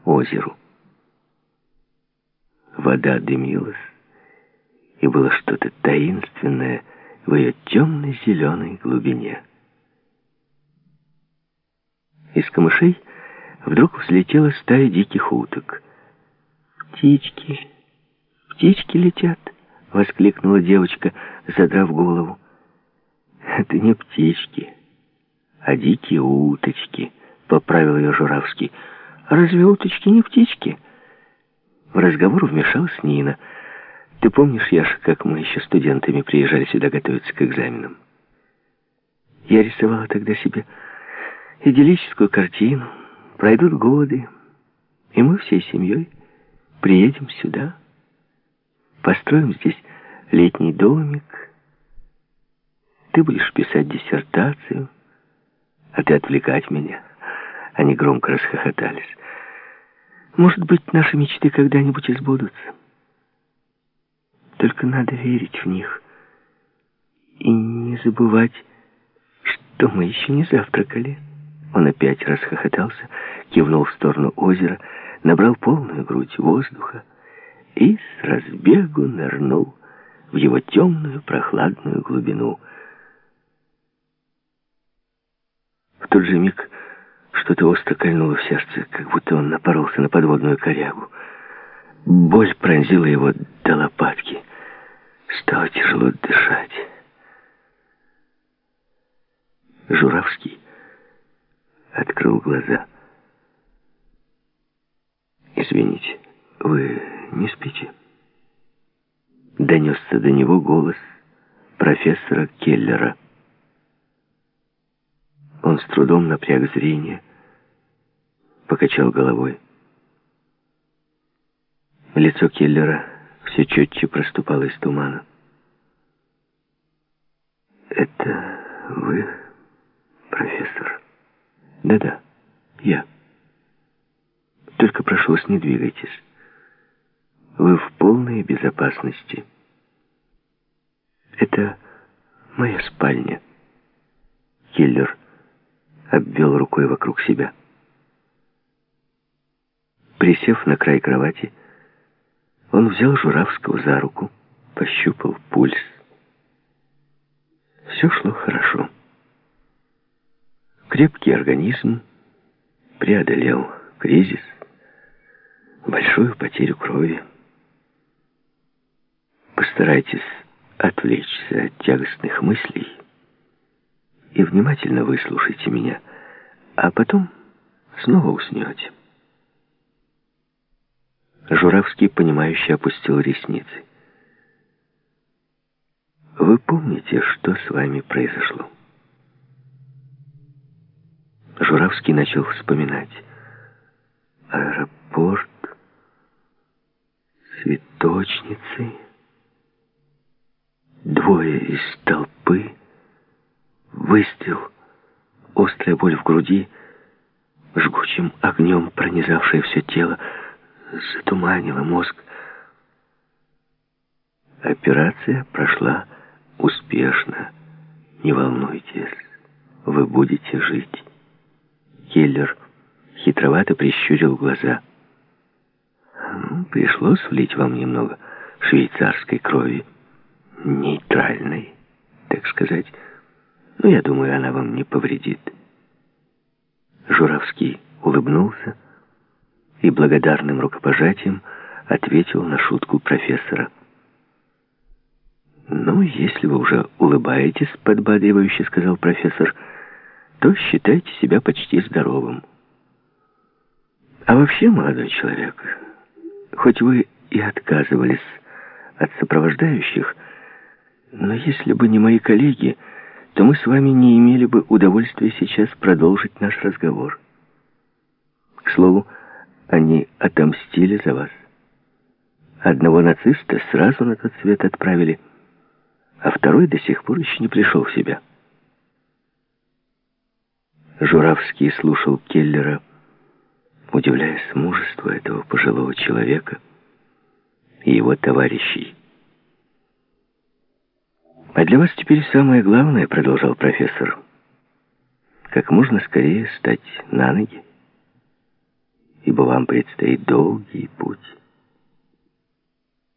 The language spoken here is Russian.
озеру. Вода дымилась, и было что-то таинственное в ее темно-зеленой глубине. Из камышей вдруг взлетела стая диких уток. «Птички, птички летят!» — воскликнула девочка, задрав голову. «Это не птички, а дикие уточки», — поправил ее Журавский. «Разве уточки не птички?» В разговор вмешалась Нина. «Ты помнишь, Яша, как мы еще студентами приезжали сюда готовиться к экзаменам? Я рисовала тогда себе идиллическую картину. Пройдут годы, и мы всей семьей приедем сюда, построим здесь летний домик. Ты будешь писать диссертацию, а ты отвлекать меня». Они громко расхохотались. «Может быть, наши мечты когда-нибудь сбудутся. Только надо верить в них и не забывать, что мы еще не завтракали». Он опять расхохотался, кивнул в сторону озера, набрал полную грудь воздуха и с разбегу нырнул в его темную прохладную глубину. В тот же миг что-то остро кольнуло в сердце, как будто он напоролся на подводную корягу. Боль пронзила его до лопатки. Стало тяжело дышать. Журавский открыл глаза. «Извините, вы не спите?» Донесся до него голос профессора Келлера. Он с трудом напряг зрение, покачал головой. Лицо Келлера все четче проступало из тумана. «Это вы, профессор?» «Да-да, я. Только прошу вас, не двигайтесь. Вы в полной безопасности. Это моя спальня». Келлер обвел рукой вокруг себя. Присев на край кровати, он взял Журавского за руку, пощупал пульс. Все шло хорошо. Крепкий организм преодолел кризис, большую потерю крови. Постарайтесь отвлечься от тягостных мыслей и внимательно выслушайте меня, а потом снова уснете. Журавский, понимающе опустил ресницы. Вы помните, что с вами произошло? Журавский начал вспоминать. Аэропорт, цветочницы, двое из толпы, выстрел, острая боль в груди, жгучим огнем пронизавшее все тело, затуманило мозг. Операция прошла успешно. Не волнуйтесь, вы будете жить. Келлер хитровато прищурил глаза. Пришлось влить вам немного швейцарской крови, нейтральной, так сказать. Но я думаю, она вам не повредит. Журавский улыбнулся и благодарным рукопожатием ответил на шутку профессора. «Ну, если вы уже улыбаетесь, — подбадривающе сказал профессор, — то считайте себя почти здоровым. А вообще, молодой человек, хоть вы и отказывались от сопровождающих, но если бы не мои коллеги, то мы с вами не имели бы удовольствия сейчас продолжить наш разговор. К слову, они отомстили за вас. Одного нациста сразу на тот свет отправили, а второй до сих пор еще не пришел в себя». Журавский слушал Келлера, удивляясь мужеству этого пожилого человека и его товарищей. «А для вас теперь самое главное, — продолжал профессор, — как можно скорее встать на ноги ибо вам предстоит долгий путь.